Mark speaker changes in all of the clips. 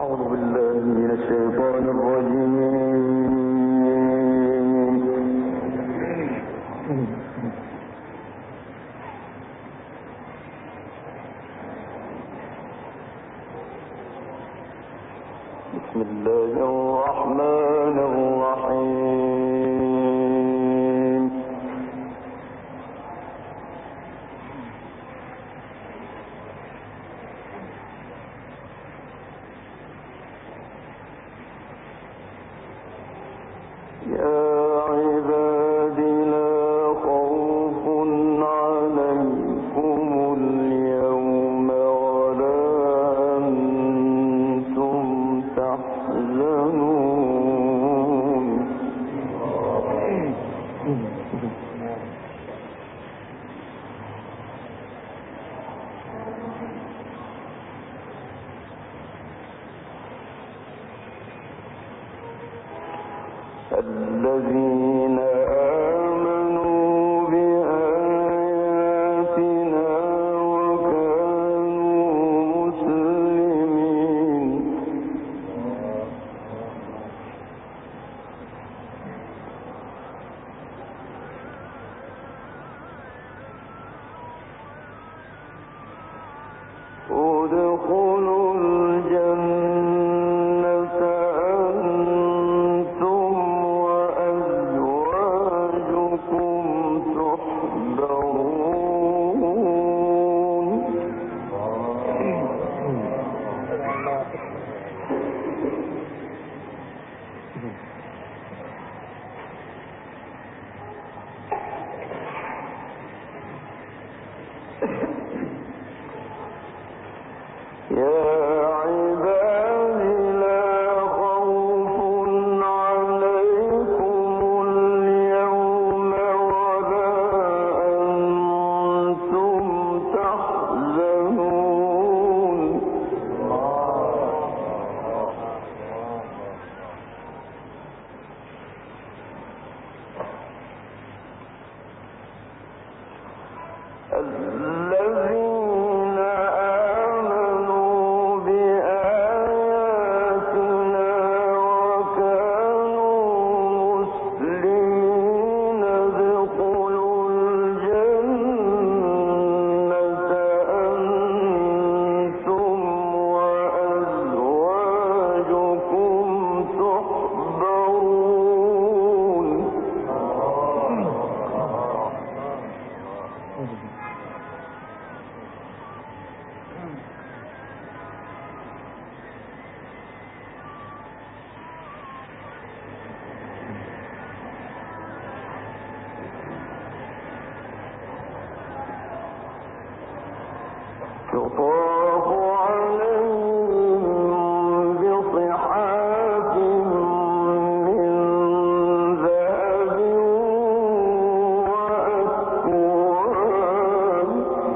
Speaker 1: الذين آمنوا بآياتنا وكانوا مسلمين ادخلوا الجنة أنتم وأزواجكم تحبرون يا عباد لا خوف عليكم اليوم ولا أنتم تحزنون الذين آمنوا بآياتنا وكانوا مسلمين ادخلوا الجنة أنتم وأزواجكم تحبرون يطاف عليهم بصحاف من ذهب وأكواب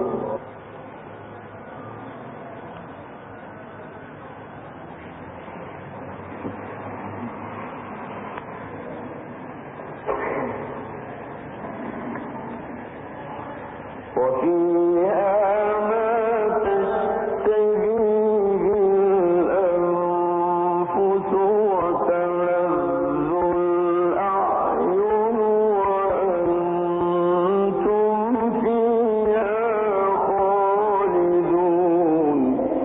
Speaker 1: وفيها ما تشتهيه الأنفس وتلذ الأعين وأنتم فيها خالدون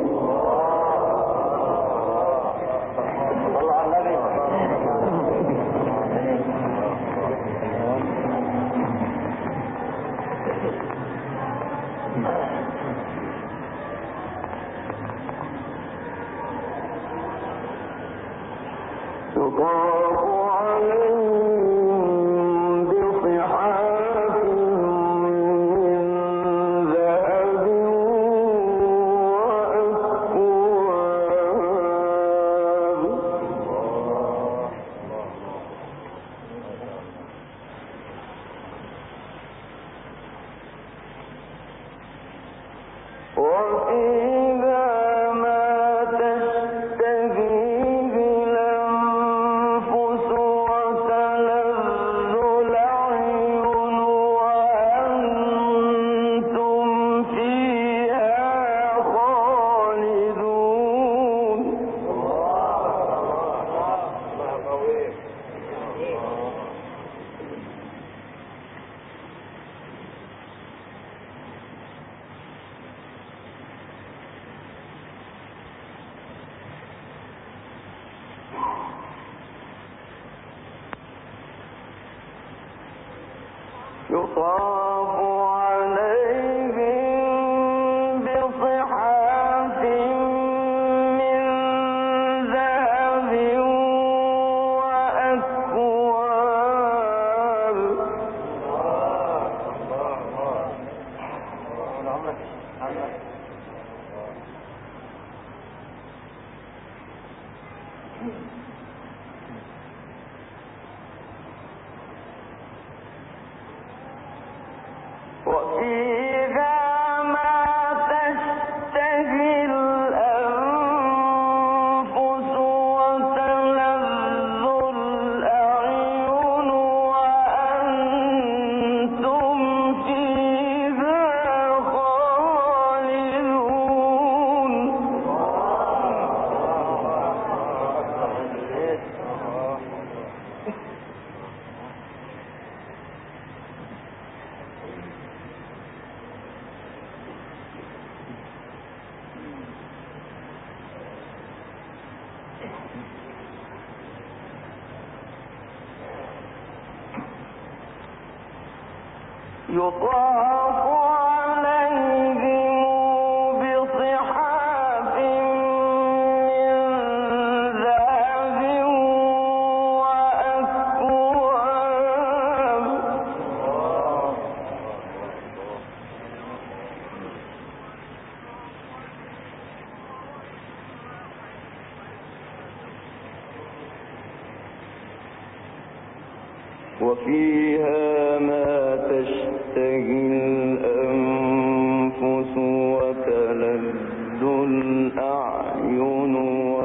Speaker 1: يطاف عليهم بصحاف من ذهب وأكواب وفيها ما تشتهيه الأنفس يطاف عليهم بصحاف من ذهب وأكواب وفيها ما تشتهي الأنفس وتلذ الأعين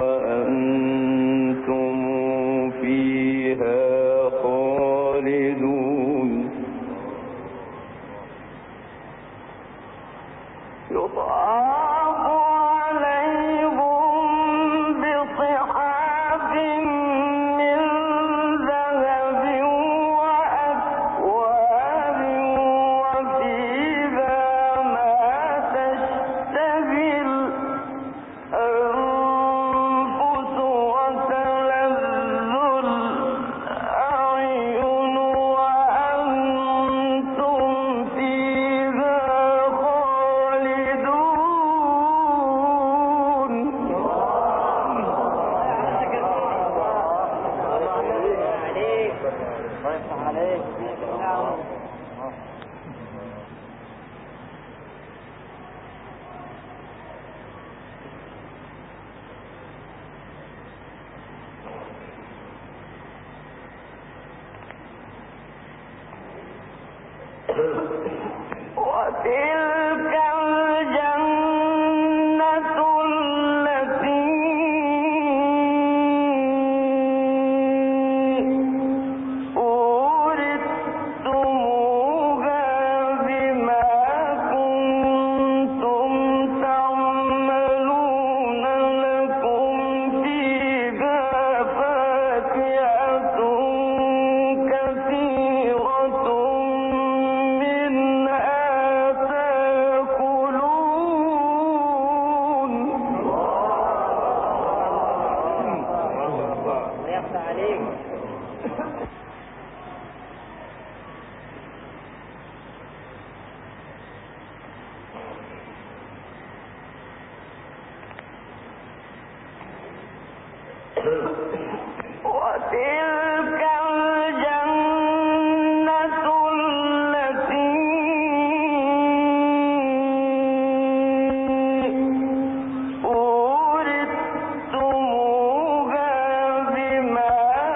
Speaker 1: وأنتم فيها خالدون يطاف عليهم بصحاف من ذهب وأكواب وفيها ما تشتهي الأنفس وتلذ الأعين وأنتم فيها خالدون وتلك الجنة التي أورثتموها بما كنتم تعملون لكم فيها فاكهة كثيرة منها تأكلون
Speaker 2: يفتح عليك.
Speaker 1: وتلك الجنة التي أورثتموها بما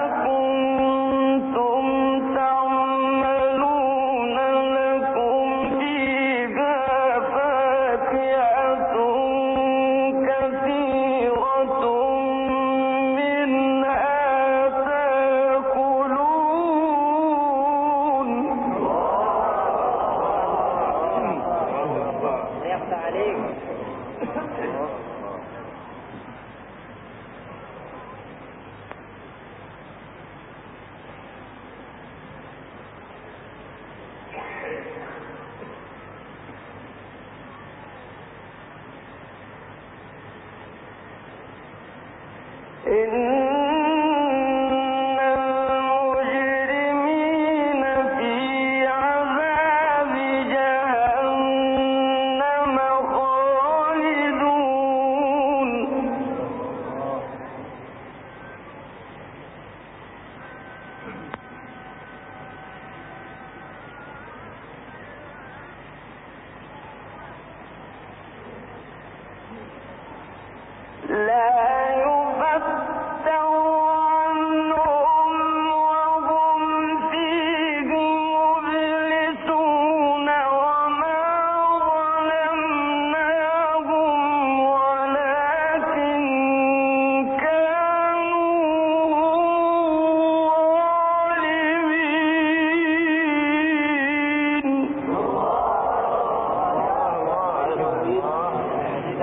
Speaker 1: كنتم تعملون لكم فيها فاكهة كثيرة منها تأكلون
Speaker 2: يفتح عليك.
Speaker 1: إن المجرمين في عذاب جهنم خالدون لا يفتح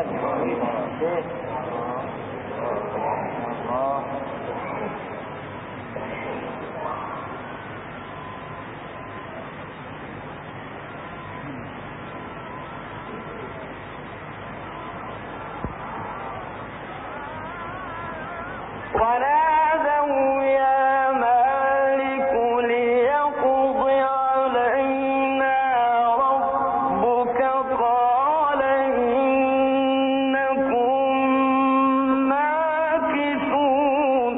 Speaker 1: ونادوا يا مالك ليقض علينا ربك قال إنكم ماكثون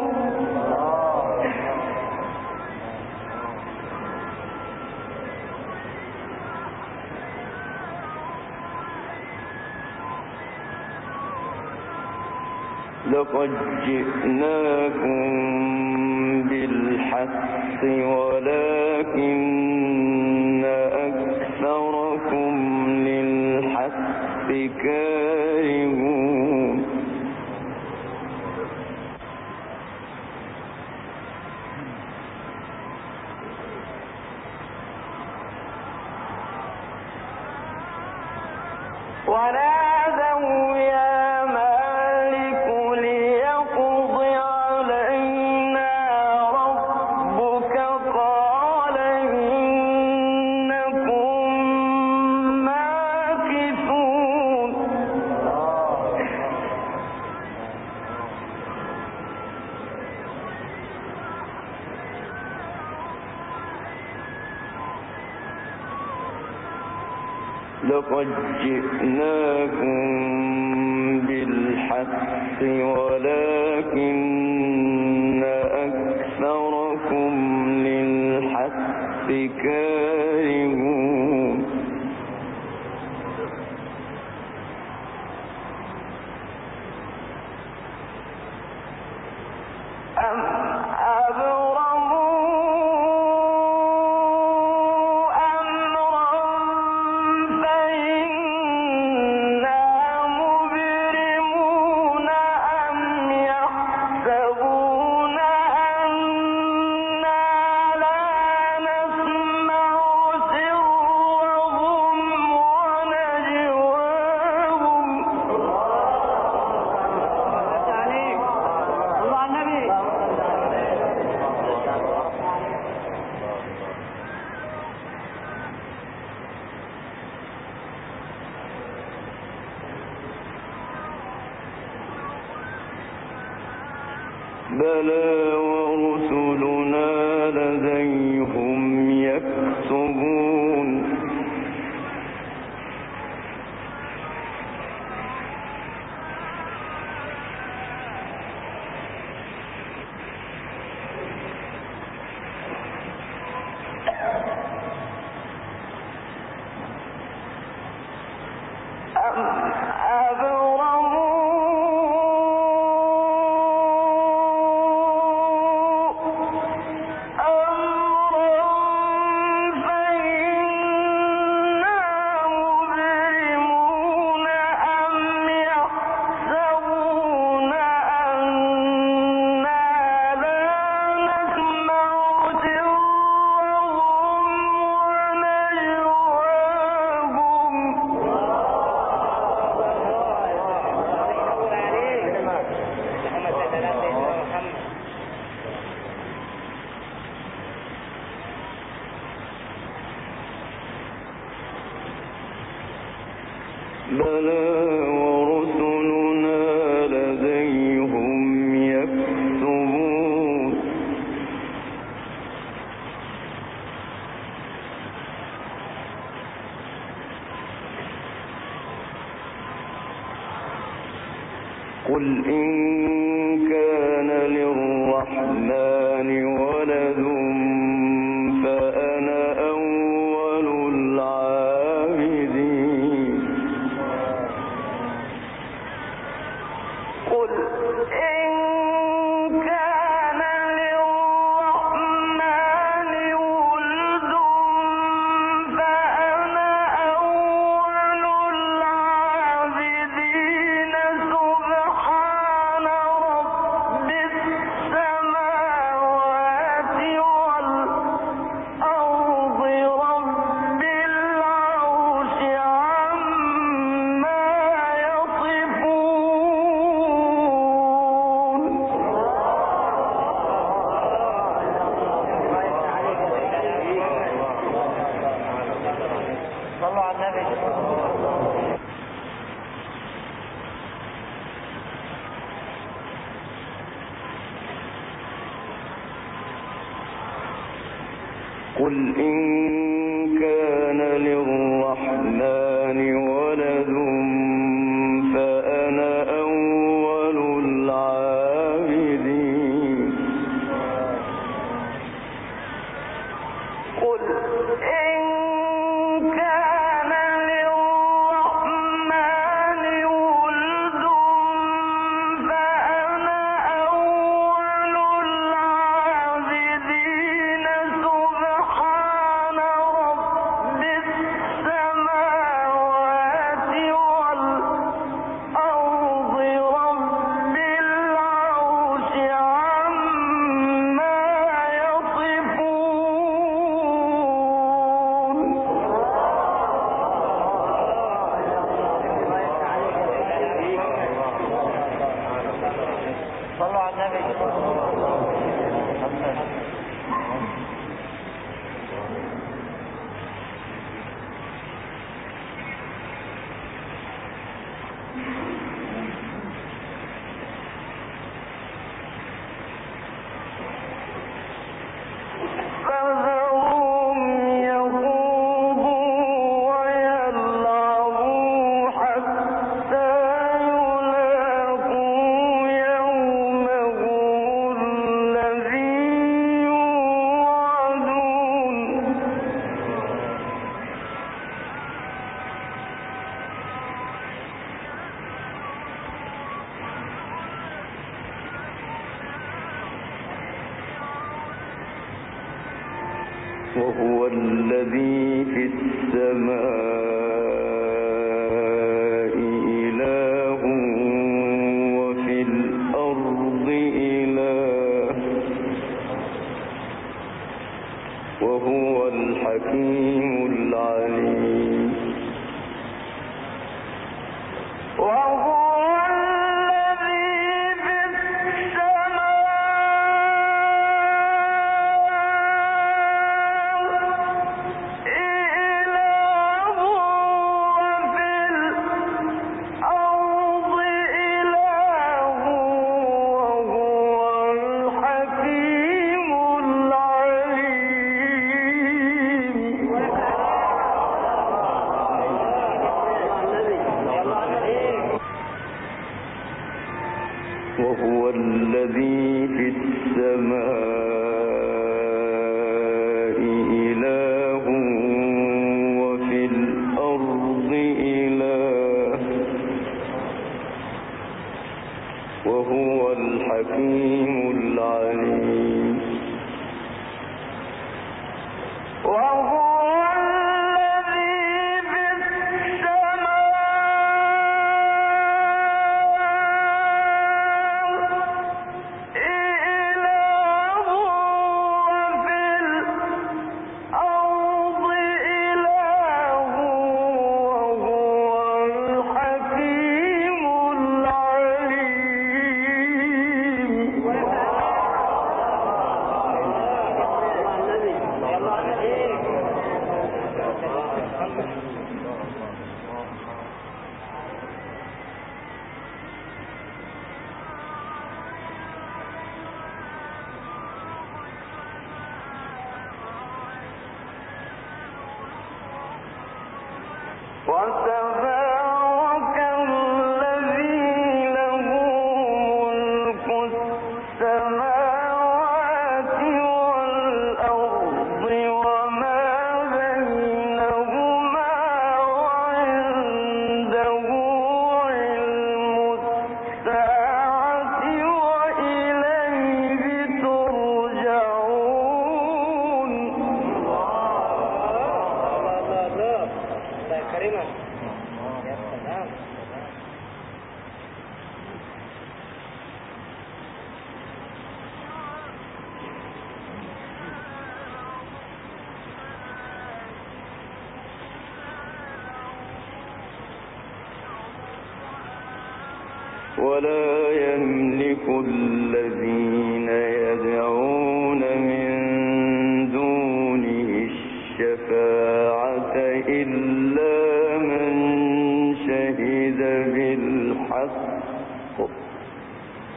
Speaker 1: لقد جئناكم بالحق ولكن أكثركم للحق كارهون ونادوا يا مالك ليقض علينا ربك قال إنكم ماكثون لقد جئناكم بالحق ولكن أكثركم للحق كارهون أم أبرموا أمرا فإنا مبرمون أم يحسبون أنا لا نسمع سرهم ونجواهم بلى ورسلنا لديهم يكتبون أم أبرموا بلى ورسلنا لديهم يكتبون قل إن كان للرحمن ولد فأنا أول العابدين قل إن كان للرحمن ولد فأنا أول العابدين سبحان رب السماوات والأرض رب العرش عما يصفون قل إن كان للرحمن ولد فأنا أول العابدين قل إن كان للرحمن ولد فأنا أول العابدين سبحان رب السماوات والأرض رب العرش عما يصفون
Speaker 2: صلوا على النبي.
Speaker 1: فذرهم يخوضوا ويلعبوا حتى يلاقوا يومهم الذي يوعدون وهو الذي في السماء إله وفي الأرض إله وهو الحكيم العليم وهو الذي في السماء إله وفي الأرض إله وهو الحكيم العليم وهو الذي في السماء إله وفي الأرض إله وهو الحكيم العليم وهو الذي في السماء إله وفي الأرض إله وهو الحكيم العليم وتبارك الذي له ملك السماوات والأرض وما بينهما وعنده علم الساعة وإليه ترجعون
Speaker 2: الله يكرمك. يا سلام.
Speaker 1: ولا يملك الذين يدعون من دونه الشفاعة إلا من شهد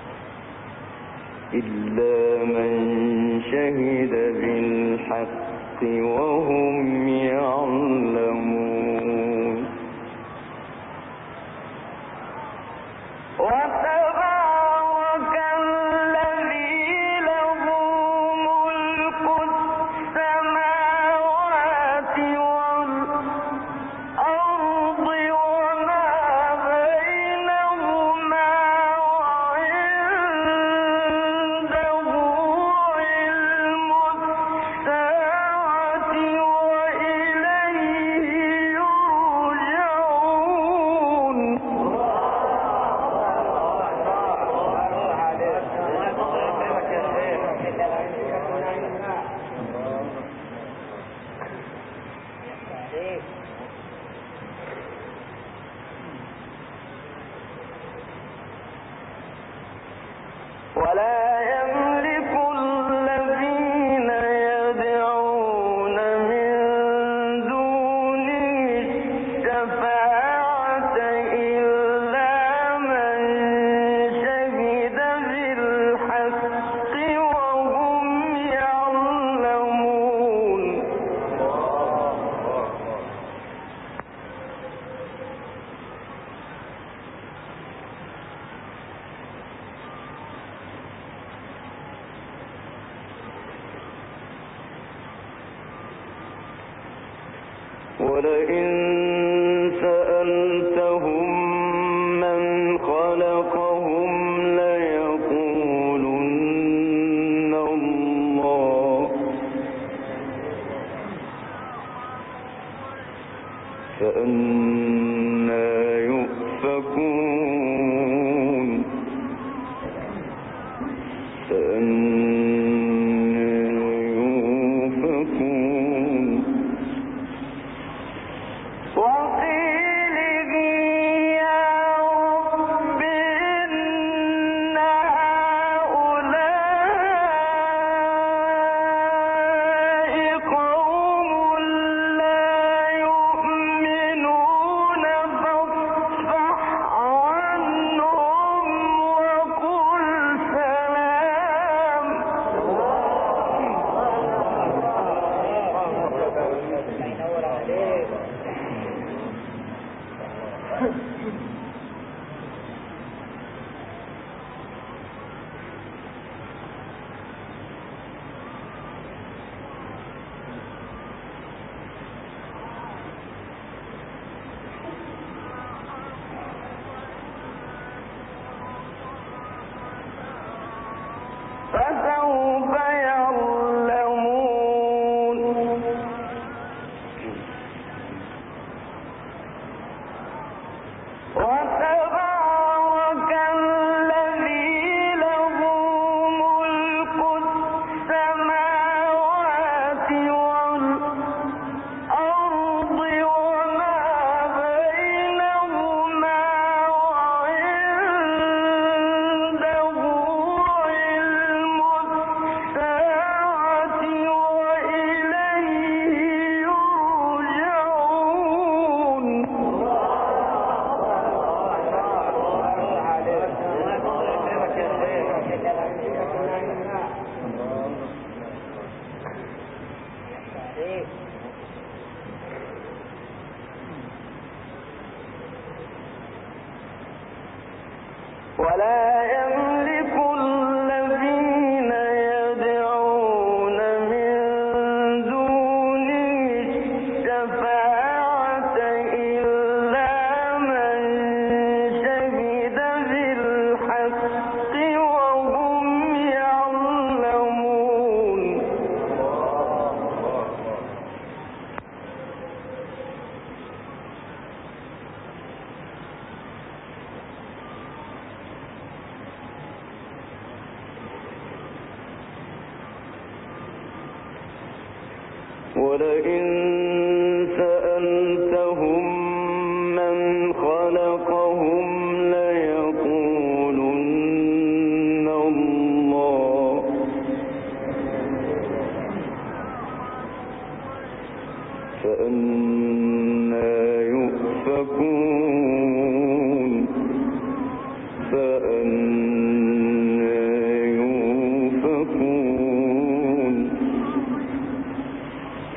Speaker 1: بالحق وهم يعلمون وتبارك الذي له ملك السماوات والأرض وما بينهما وعنده علم الساعة وإليه يرجعون ولا يملك الذين يدعون من دونه الشفاعة إلا من شهد بالحق وهم يعلمون ولئن سألتهم من خلقهم ليقولن الله فأنى يؤفكون وقيله يا رب إن هؤلاء قوم لا يؤمنون فاصفح عنهم وقل سلام فسوف يعلمون وتبارك الذي له ملك السماوات والأرض وما بينهما وعنده علم الساعة وإليه يرجعون ولا يملك الذين يدعون من دونه الشفاعة إلا من شهد بالحق وهم يعلمون ولئن سألتهم من خلقهم ليقولن الله فأنى يؤفكون فأنى يؤفكون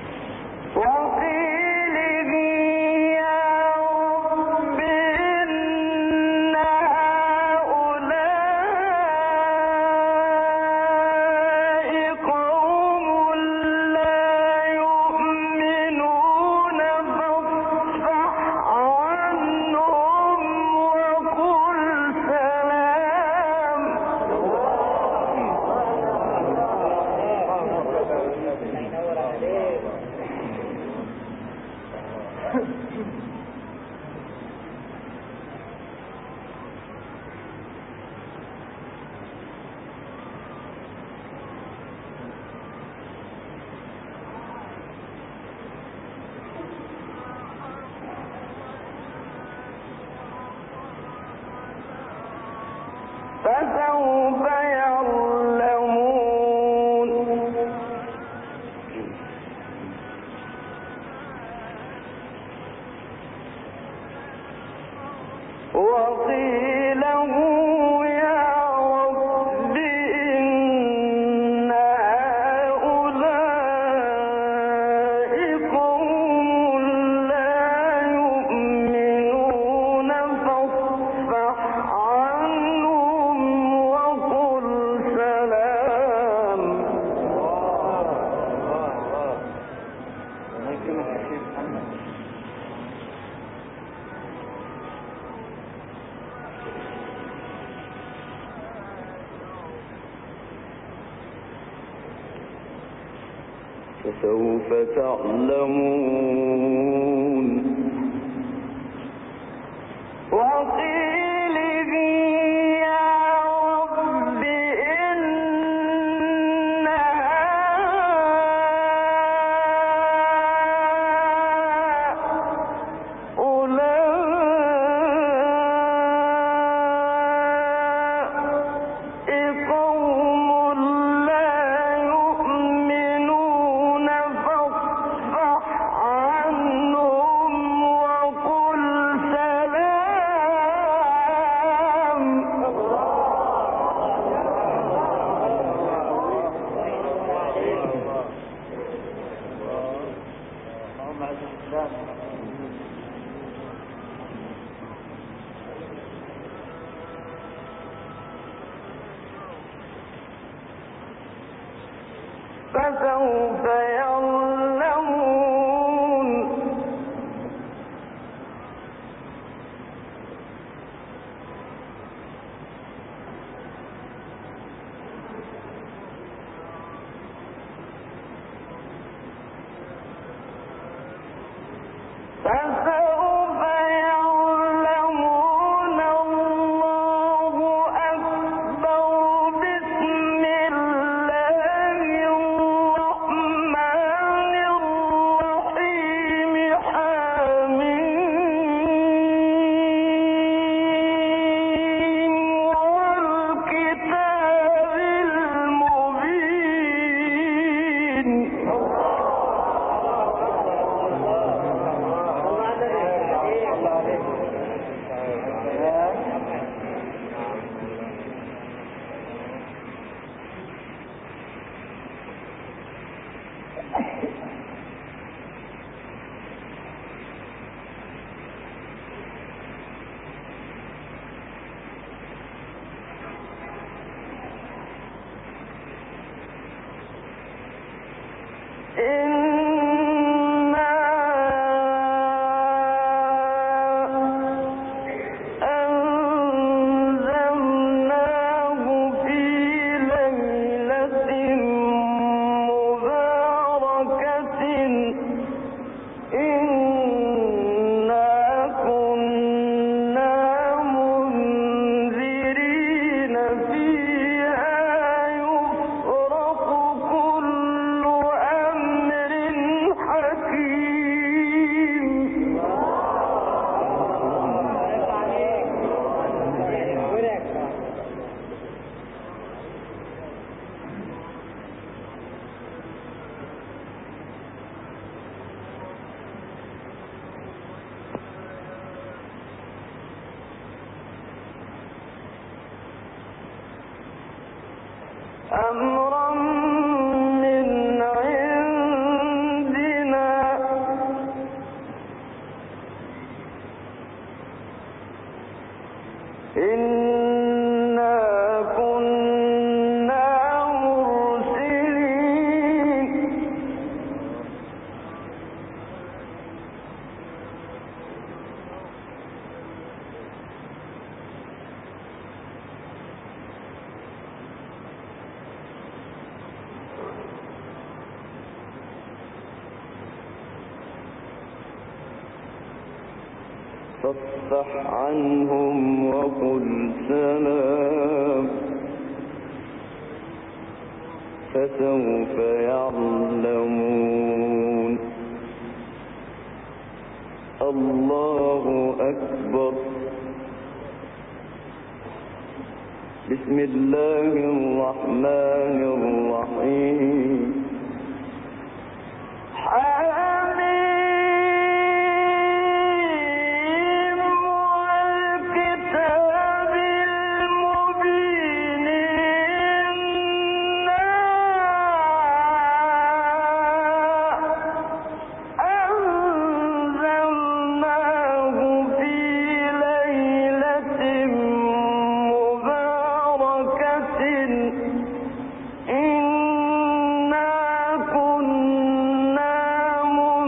Speaker 1: فسوف تعلمون وقيله يا رب إن هؤلاء قوم لا يؤمنون فاصفح عنهم وقل سلام.
Speaker 2: اللهم اعز الاسلام.
Speaker 1: فسوف يعلمون فسوف يعلمون الله أكبر. بسم الله الرحمن الرحيم. حميم والكتاب المبين. إنا أنزلناه في ليلة مباركة إنا كنا منذرين فيها يفرق كل أمر حكيم. أمرا من عندنا إنا كنا مرسلين. فاصفح عنهم وقل سلام. فسوف يعلمون. الله أكبر. بسم الله الرحمن الرحيم. حميم والكتاب المبين. إنا أنزلناه في ليلة مباركة إنا كنا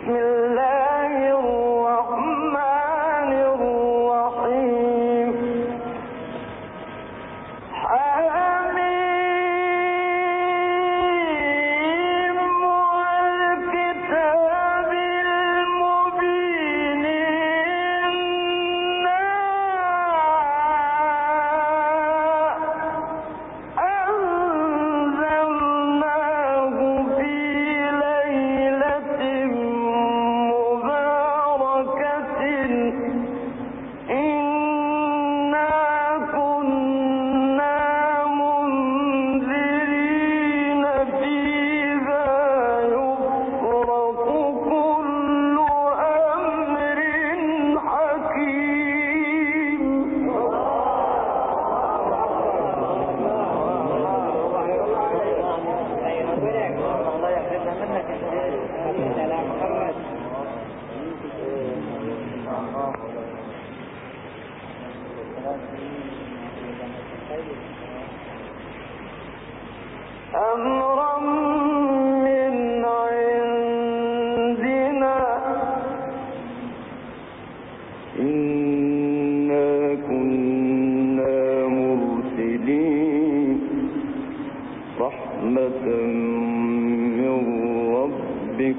Speaker 1: أمرا من عندنا إنا كنا مرسلين رحمة من ربك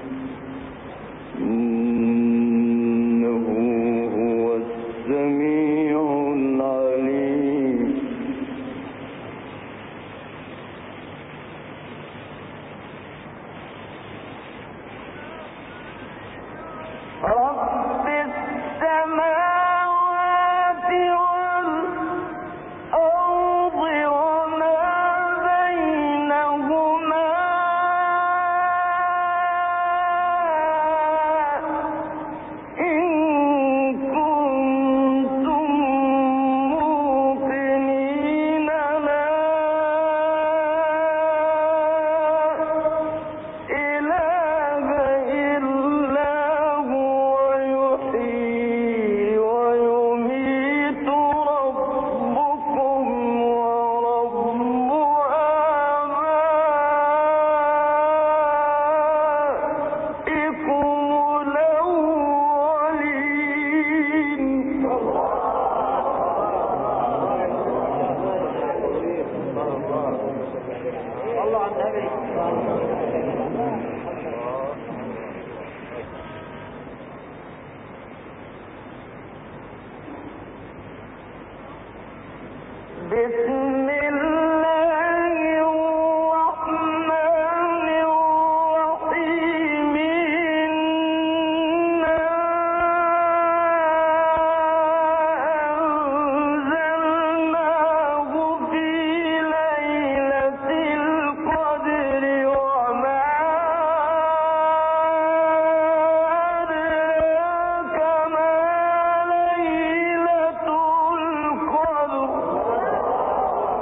Speaker 1: إنه هو السميع العليم رب السماوات والأرض وما بينهما إن كنتم موقنين لا إله إلا هو يحيي ويميت ربكم ورب آبائكم الأولين
Speaker 2: الله عن النبي.
Speaker 1: بسم الله الرحمن الرحيم إنا أنزلناه في ليلة القدر وما أدراك ما ليلة القدر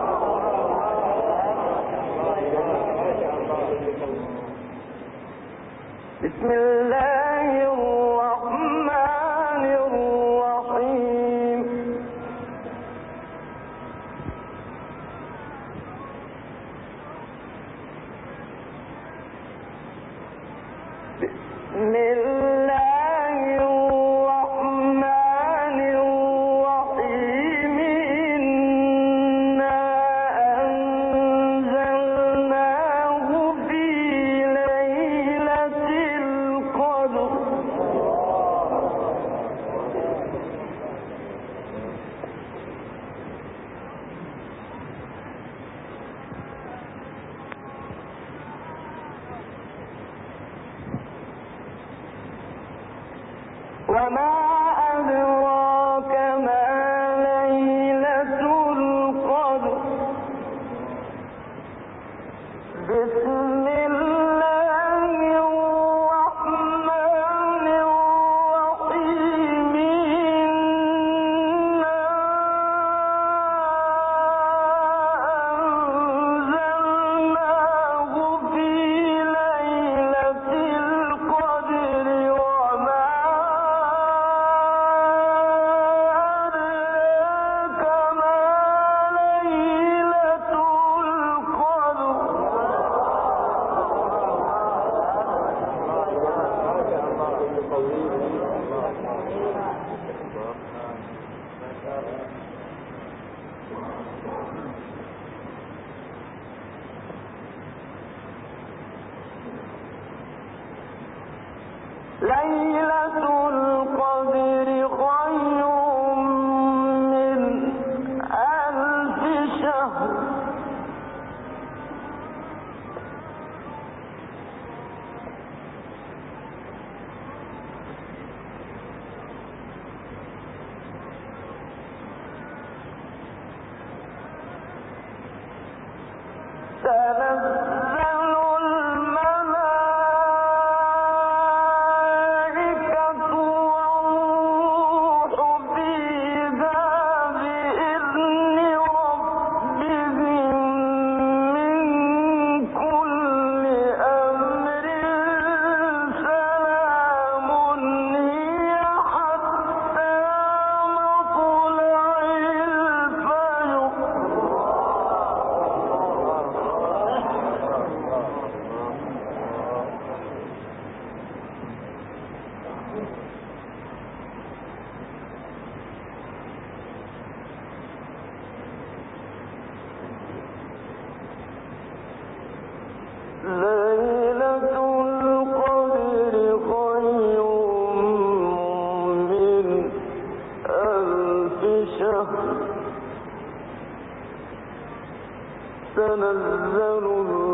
Speaker 1: تنزل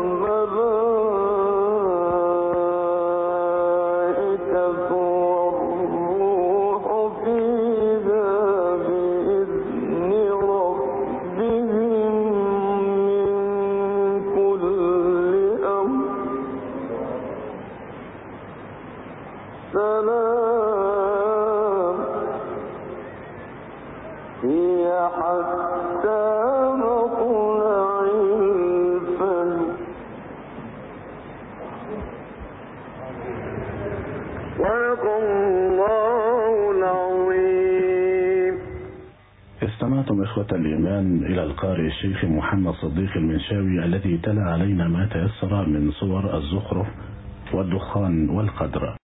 Speaker 1: الملائكة والروح فيها بإذن ربهم من كل أمر سلام هي حتى مطلع الفجر صدق الله العظيم.
Speaker 3: استمعتم إخوة الإيمان إلى القارئ الشيخ محمد صديق المنشاوي الذي تلا علينا ما تيسر من صور الزخرف والدخان والقدر.